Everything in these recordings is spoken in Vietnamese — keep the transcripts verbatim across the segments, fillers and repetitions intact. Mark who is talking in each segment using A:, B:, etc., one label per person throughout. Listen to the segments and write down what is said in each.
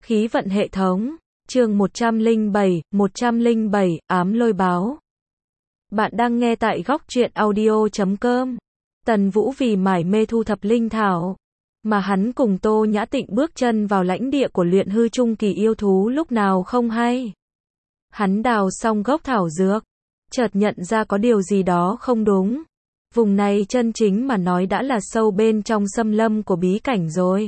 A: Khí vận hệ thống, chương một trăm lẻ bảy, một trăm lẻ bảy, ám lôi báo. Bạn đang nghe tại góc truyện audio chấm com. Tần Vũ vì mải mê thu thập linh thảo, mà hắn cùng Tô Nhã Tịnh bước chân vào lãnh địa của luyện hư trung kỳ yêu thú lúc nào không hay. Hắn đào xong gốc thảo dược, chợt nhận ra có điều gì đó không đúng. Vùng này chân chính mà nói đã là sâu bên trong xâm lâm của bí cảnh rồi.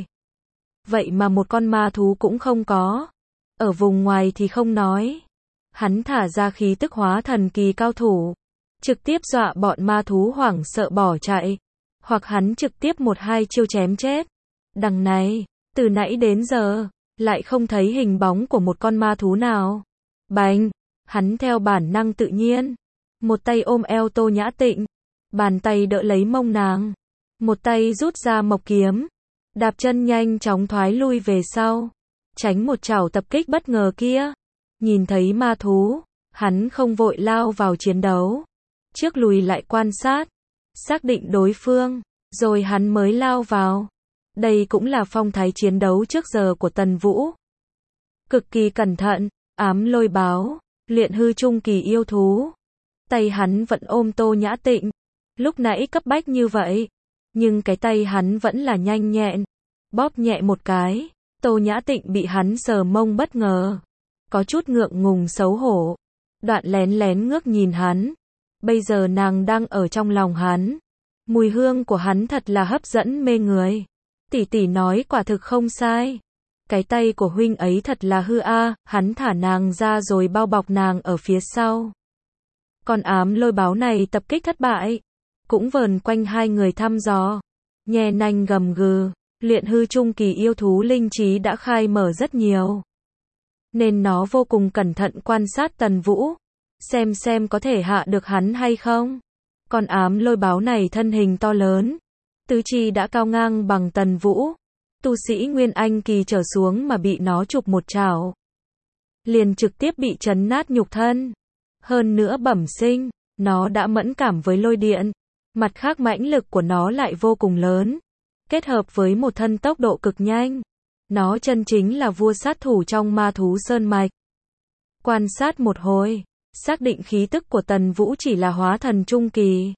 A: Vậy mà một con ma thú cũng không có. Ở vùng ngoài thì không nói. Hắn thả ra khí tức hóa thần kỳ cao thủ, trực tiếp dọa bọn ma thú hoảng sợ bỏ chạy. Hoặc hắn trực tiếp một hai chiêu chém chết. Đằng này, từ nãy đến giờ, lại không thấy hình bóng của một con ma thú nào. Bành! Hắn theo bản năng tự nhiên, một tay ôm eo Tô Nhã Tịnh, bàn tay đỡ lấy mông nàng, một tay rút ra mộc kiếm, đạp chân nhanh chóng thoái lui về sau, tránh một chảo tập kích bất ngờ kia. Nhìn thấy ma thú, hắn không vội lao vào chiến đấu, trước lùi lại quan sát, xác định đối phương, rồi hắn mới lao vào. Đây cũng là phong thái chiến đấu trước giờ của Tần Vũ. Cực kỳ cẩn thận, ám lôi báo, luyện hư trung kỳ yêu thú. Tay hắn vẫn ôm Tô Nhã Tịnh, lúc nãy cấp bách như vậy, nhưng cái tay hắn vẫn là nhanh nhẹn, bóp nhẹ một cái, Tô Nhã Tịnh bị hắn sờ mông bất ngờ, có chút ngượng ngùng xấu hổ, đoạn lén lén ngước nhìn hắn. Bây giờ nàng đang ở trong lòng hắn, mùi hương của hắn thật là hấp dẫn mê người. Tỷ tỷ nói quả thực không sai, cái tay của huynh ấy thật là hư a. Hắn thả nàng ra rồi bao bọc nàng ở phía sau. Con ám lôi báo này tập kích thất bại, cũng vờn quanh hai người thăm dò, nhe nanh gầm gừ. Luyện hư trung kỳ yêu thú linh trí đã khai mở rất nhiều, nên nó vô cùng cẩn thận quan sát Tần Vũ, xem xem có thể hạ được hắn hay không. Con ám lôi báo này thân hình to lớn, tứ chi đã cao ngang bằng Tần Vũ, tu sĩ Nguyên Anh kỳ trở xuống mà bị nó chụp một chảo, liền trực tiếp bị chấn nát nhục thân. Hơn nữa bẩm sinh, nó đã mẫn cảm với lôi điện, mặt khác mãnh lực của nó lại vô cùng lớn, kết hợp với một thân tốc độ cực nhanh. Nó chân chính là vua sát thủ trong ma thú sơn mạch. Quan sát một hồi, xác định khí tức của Tần Vũ chỉ là hóa thần trung kỳ,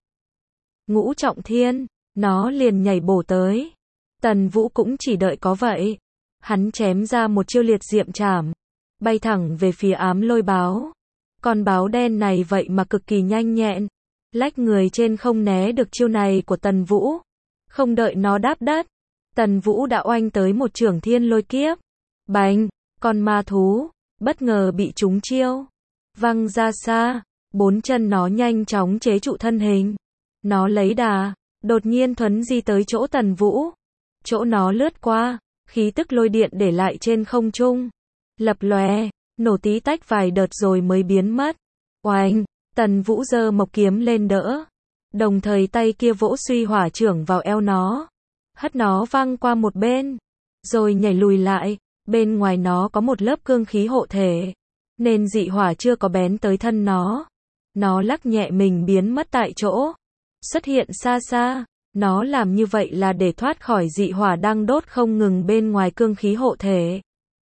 A: ngũ trọng thiên, nó liền nhảy bổ tới. Tần Vũ cũng chỉ đợi có vậy, hắn chém ra một chiêu liệt diệm trảm, bay thẳng về phía ám lôi báo. Con báo đen này vậy mà cực kỳ nhanh nhẹn, lách người trên không né được chiêu này của Tần Vũ. Không đợi nó đáp đất, Tần Vũ đã oanh tới một chưởng thiên lôi kiếp. Bành! Con ma thú bất ngờ bị trúng chiêu, văng ra xa. Bốn chân nó nhanh chóng chế trụ thân hình, nó lấy đà, đột nhiên thuấn di tới chỗ Tần Vũ. Chỗ nó lướt qua, khí tức lôi điện để lại trên không trung, lập lòe, nổ tí tách vài đợt rồi mới biến mất. Oanh! Tần Vũ giơ mộc kiếm lên đỡ, đồng thời tay kia vỗ suy hỏa chưởng vào eo nó, hất nó văng qua một bên, rồi nhảy lùi lại. Bên ngoài nó có một lớp cương khí hộ thể, nên dị hỏa chưa có bén tới thân nó. Nó lắc nhẹ mình biến mất tại chỗ, xuất hiện xa xa. Nó làm như vậy là để thoát khỏi dị hỏa đang đốt không ngừng bên ngoài cương khí hộ thể.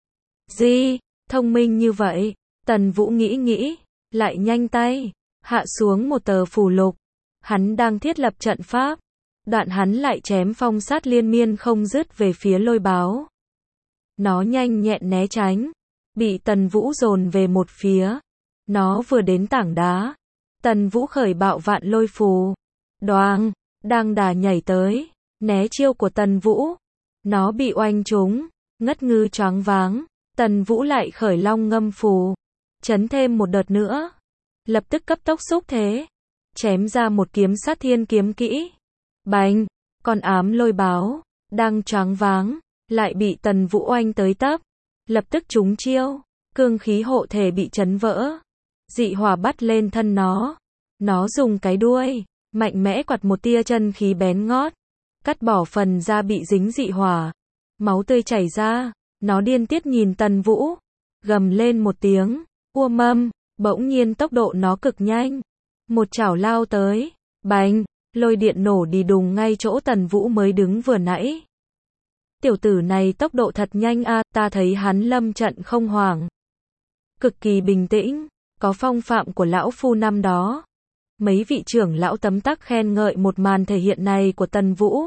A: Di, thông minh như vậy. Tần Vũ nghĩ nghĩ, lại nhanh tay hạ xuống một tờ phù lục. Hắn đang thiết lập trận pháp, đoạn hắn lại chém phong sát liên miên không dứt về phía lôi báo. Nó nhanh nhẹn né tránh, bị Tần Vũ dồn về một phía. Nó vừa đến tảng đá, Tần Vũ khởi bạo vạn lôi phù, đoàng, đang đà nhảy tới, né chiêu của Tần Vũ. Nó bị oanh trúng, ngất ngư choáng váng. Tần Vũ lại khởi long ngâm phù, chấn thêm một đợt nữa, lập tức cấp tốc xúc thế, chém ra một kiếm sát thiên kiếm kỹ. Bành! Con ám lôi báo đang choáng váng, lại bị Tần Vũ oanh tới tấp, lập tức trúng chiêu, cương khí hộ thể bị chấn vỡ. Dị hỏa bắt lên thân nó, nó dùng cái đuôi mạnh mẽ quạt một tia chân khí bén ngót, cắt bỏ phần da bị dính dị hỏa, máu tươi chảy ra. Nó điên tiết nhìn Tần Vũ, gầm lên một tiếng, ua mâm. Bỗng nhiên tốc độ nó cực nhanh, một chảo lao tới. Bành! Lôi điện nổ đi đùng ngay chỗ Tần Vũ mới đứng vừa nãy. Tiểu tử này tốc độ thật nhanh a, ta thấy hắn lâm trận không hoảng. Cực kỳ bình tĩnh, có phong phạm của lão phu năm đó. Mấy vị trưởng lão tấm tắc khen ngợi một màn thể hiện này của Tần Vũ.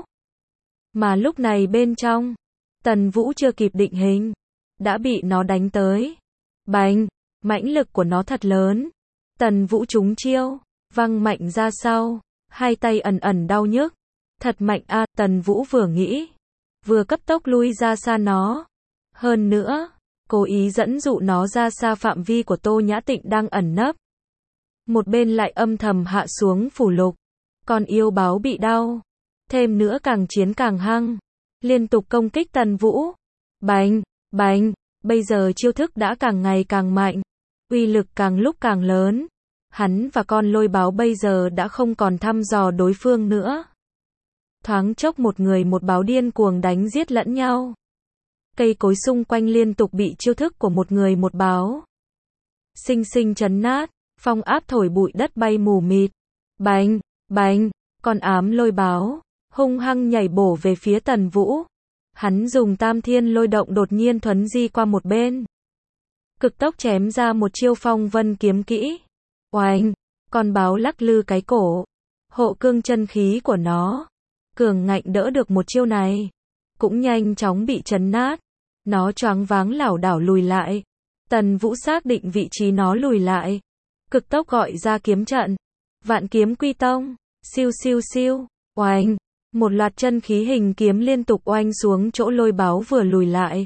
A: Mà lúc này bên trong, Tần Vũ chưa kịp định hình, đã bị nó đánh tới. Bành, mãnh lực của nó thật lớn. Tần Vũ trúng chiêu, văng mạnh ra sau, hai tay ẩn ẩn đau nhức. Thật mạnh a, Tần Vũ vừa nghĩ, vừa cấp tốc lui ra xa nó. Hơn nữa, cố ý dẫn dụ nó ra xa phạm vi của Tô Nhã Tịnh đang ẩn nấp. Một bên lại âm thầm hạ xuống phủ lục. Còn yêu báo bị đau. Thêm nữa càng chiến càng hăng. Liên tục công kích Tần Vũ. Bành, bành, bây giờ chiêu thức đã càng ngày càng mạnh. Uy lực càng lúc càng lớn. Hắn và con lôi báo bây giờ đã không còn thăm dò đối phương nữa. Thoáng chốc một người một báo điên cuồng đánh giết lẫn nhau. Cây cối xung quanh liên tục bị chiêu thức của một người một báo sinh sinh chấn nát, phong áp thổi bụi đất bay mù mịt. Bành, bành, con ám lôi báo hung hăng nhảy bổ về phía Tần Vũ. Hắn dùng Tam Thiên Lôi Động đột nhiên thuấn di qua một bên, cực tốc chém ra một chiêu phong vân kiếm kỹ. Oanh, con báo lắc lư cái cổ, hộ cương chân khí của nó, cường ngạnh đỡ được một chiêu này, cũng nhanh chóng bị chấn nát. Nó choáng váng lảo đảo lùi lại. Tần Vũ xác định vị trí nó lùi lại, cực tốc gọi ra kiếm trận. Vạn kiếm quy tông, siêu siêu siêu, oanh, một loạt chân khí hình kiếm liên tục oanh xuống chỗ lôi báo vừa lùi lại.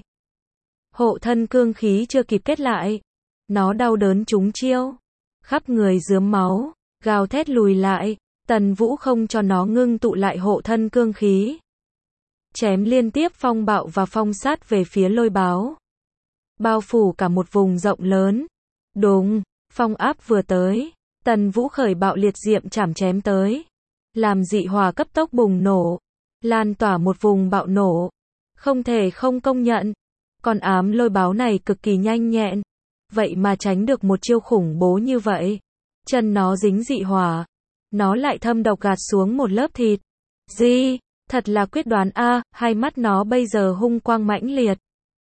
A: Hộ thân cương khí chưa kịp kết lại, nó đau đớn trúng chiêu, khắp người rướm máu, gào thét lùi lại. Tần Vũ không cho nó ngưng tụ lại hộ thân cương khí, chém liên tiếp phong bạo và phong sát về phía lôi báo, bao phủ cả một vùng rộng lớn. Đùng, phong áp vừa tới, Tần Vũ khởi bạo liệt diệm chảm chém tới, làm dị hỏa cấp tốc bùng nổ, lan tỏa một vùng bạo nổ. Không thể không công nhận, con ám lôi báo này cực kỳ nhanh nhẹn, vậy mà tránh được một chiêu khủng bố như vậy. Chân nó dính dị hỏa, nó lại thâm độc gạt xuống một lớp thịt. Gì, thật là quyết đoán a, hai mắt nó bây giờ hung quang mãnh liệt.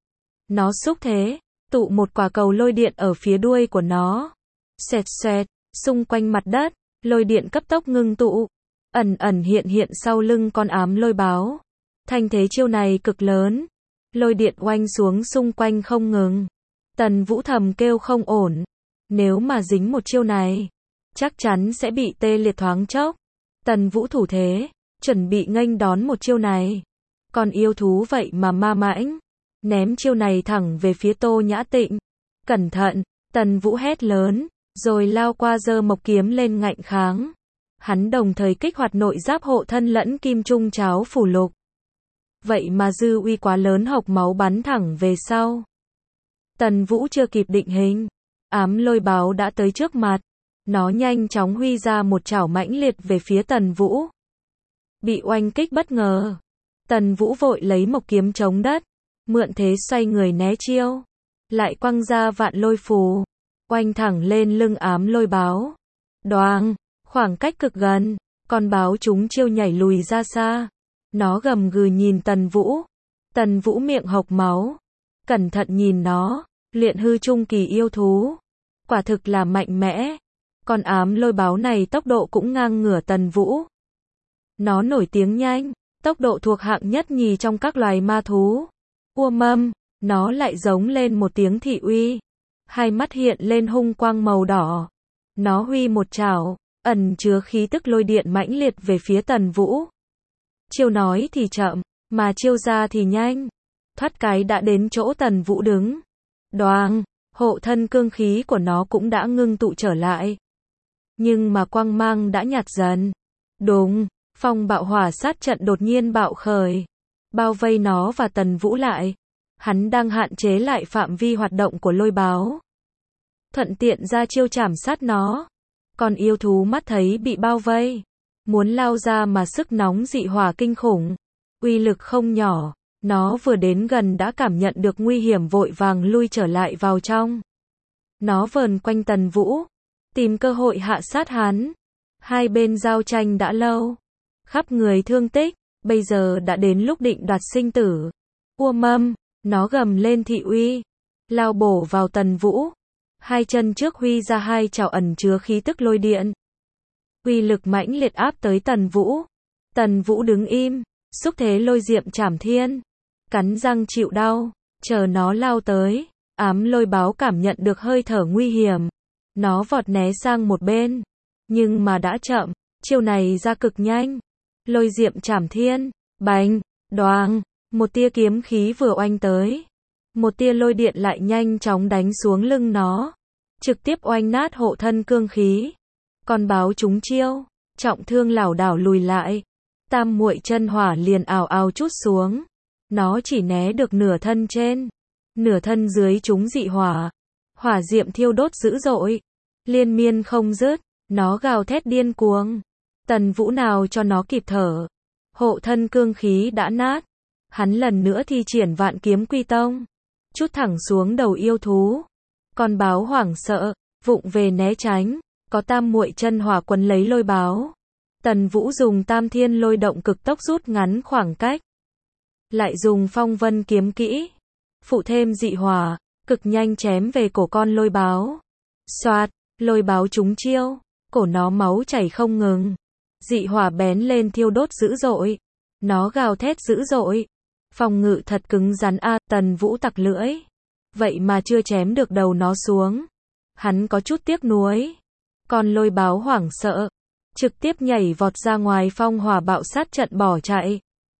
A: Nó xúc thế, tụ một quả cầu lôi điện ở phía đuôi của nó. Xoẹt xoẹt, xung quanh mặt đất, lôi điện cấp tốc ngưng tụ, ẩn ẩn hiện hiện sau lưng con ám lôi báo. Thanh thế chiêu này cực lớn, lôi điện oanh xuống xung quanh không ngừng. Tần Vũ thầm kêu không ổn, nếu mà dính một chiêu này, chắc chắn sẽ bị tê liệt thoáng chốc. Tần Vũ thủ thế, chuẩn bị nghênh đón một chiêu này. Còn yêu thú vậy mà ma mãnh, ném chiêu này thẳng về phía Tô Nhã Tịnh. Cẩn thận, Tần Vũ hét lớn, rồi lao qua giơ mộc kiếm lên ngạnh kháng. Hắn đồng thời kích hoạt nội giáp hộ thân lẫn kim trung cháo phủ lục. Vậy mà dư uy quá lớn, hộc máu bắn thẳng về sau. Tần Vũ chưa kịp định hình, ám lôi báo đã tới trước mặt. Nó nhanh chóng huy ra một chảo mãnh liệt về phía Tần Vũ. Bị oanh kích bất ngờ, Tần Vũ vội lấy mộc kiếm chống đất, mượn thế xoay người né chiêu, lại quăng ra vạn lôi phù, oanh thẳng lên lưng ám lôi báo. Đoàng, khoảng cách cực gần, con báo trúng chiêu nhảy lùi ra xa. Nó gầm gừ nhìn Tần Vũ. Tần Vũ miệng hộc máu, cẩn thận nhìn nó, luyện hư trung kỳ yêu thú, quả thực là mạnh mẽ. Con ám lôi báo này tốc độ cũng ngang ngửa Tần Vũ. Nó nổi tiếng nhanh, tốc độ thuộc hạng nhất nhì trong các loài ma thú. Ua mâm, nó lại giống lên một tiếng thị uy. Hai mắt hiện lên hung quang màu đỏ. Nó huy một chảo, ẩn chứa khí tức lôi điện mãnh liệt về phía Tần Vũ. Chiêu nói thì chậm, mà chiêu ra thì nhanh. Thoát cái đã đến chỗ Tần Vũ đứng. Đoàng, hộ thân cương khí của nó cũng đã ngưng tụ trở lại. Nhưng mà quang mang đã nhạt dần. Đúng, phong bạo hỏa sát trận đột nhiên bạo khởi, bao vây nó và Tần Vũ lại. Hắn đang hạn chế lại phạm vi hoạt động của lôi báo, thuận tiện ra chiêu chảm sát nó. Còn yêu thú mắt thấy bị bao vây, muốn lao ra mà sức nóng dị hỏa kinh khủng, uy lực không nhỏ. Nó vừa đến gần đã cảm nhận được nguy hiểm, vội vàng lui trở lại vào trong. Nó vờn quanh Tần Vũ, tìm cơ hội hạ sát hắn. Hai bên giao tranh đã lâu, khắp người thương tích, bây giờ đã đến lúc định đoạt sinh tử. Ua mâm, nó gầm lên thị uy, lao bổ vào Tần Vũ. Hai chân trước huy ra hai chảo ẩn chứa khí tức lôi điện. Uy lực mãnh liệt áp tới Tần Vũ. Tần Vũ đứng im, xúc thế lôi diệm trảm thiên, cắn răng chịu đau, chờ nó lao tới. Ám lôi báo cảm nhận được hơi thở nguy hiểm, nó vọt né sang một bên, nhưng mà đã chậm, chiêu này ra cực nhanh. Lôi diệm trảm thiên, bành, đoàng, một tia kiếm khí vừa oanh tới, một tia lôi điện lại nhanh chóng đánh xuống lưng nó, trực tiếp oanh nát hộ thân cương khí. Con báo trúng chiêu, trọng thương lảo đảo lùi lại, tam muội chân hỏa liền ào ào trút xuống, nó chỉ né được nửa thân trên, nửa thân dưới trúng dị hỏa, hỏa diệm thiêu đốt dữ dội, liên miên không dứt, nó gào thét điên cuồng. Tần Vũ nào cho nó kịp thở, hộ thân cương khí đã nát, hắn lần nữa thi triển vạn kiếm quy tông, chút thẳng xuống đầu yêu thú. Con báo hoảng sợ, vụng về né tránh, có tam muội chân hỏa quấn lấy lôi báo. Tần Vũ dùng tam thiên lôi động cực tốc rút ngắn khoảng cách, lại dùng phong vân kiếm kỹ, phụ thêm dị hỏa, cực nhanh chém về cổ con lôi báo. Xoạt, lôi báo trúng chiêu, cổ nó máu chảy không ngừng, dị hỏa bén lên thiêu đốt dữ dội, nó gào thét dữ dội. Phòng ngự thật cứng rắn a, à, Tần Vũ tặc lưỡi, vậy mà chưa chém được đầu nó xuống. Hắn có chút tiếc nuối. Con lôi báo hoảng sợ, trực tiếp nhảy vọt ra ngoài phong hỏa bạo sát trận bỏ chạy.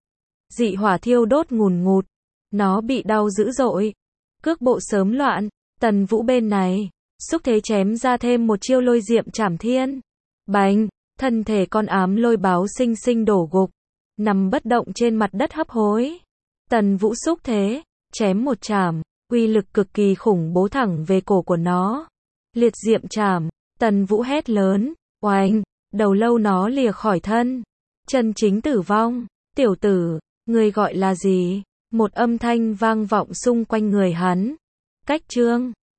A: Dị hỏa thiêu đốt ngùn ngụt, nó bị đau dữ dội, cước bộ sớm loạn. Tần Vũ bên này, xúc thế chém ra thêm một chiêu lôi diệm trảm thiên. Bành, thân thể con ám lôi báo sinh sinh đổ gục, nằm bất động trên mặt đất hấp hối. Tần Vũ xúc thế, chém một chảm, uy lực cực kỳ khủng bố thẳng về cổ của nó. Liệt diệm trảm, Tần Vũ hét lớn, oanh, đầu lâu nó lìa khỏi thân. Chân chính tử vong. Tiểu tử, ngươi gọi là gì? Một âm thanh vang vọng xung quanh người hắn. Cách chương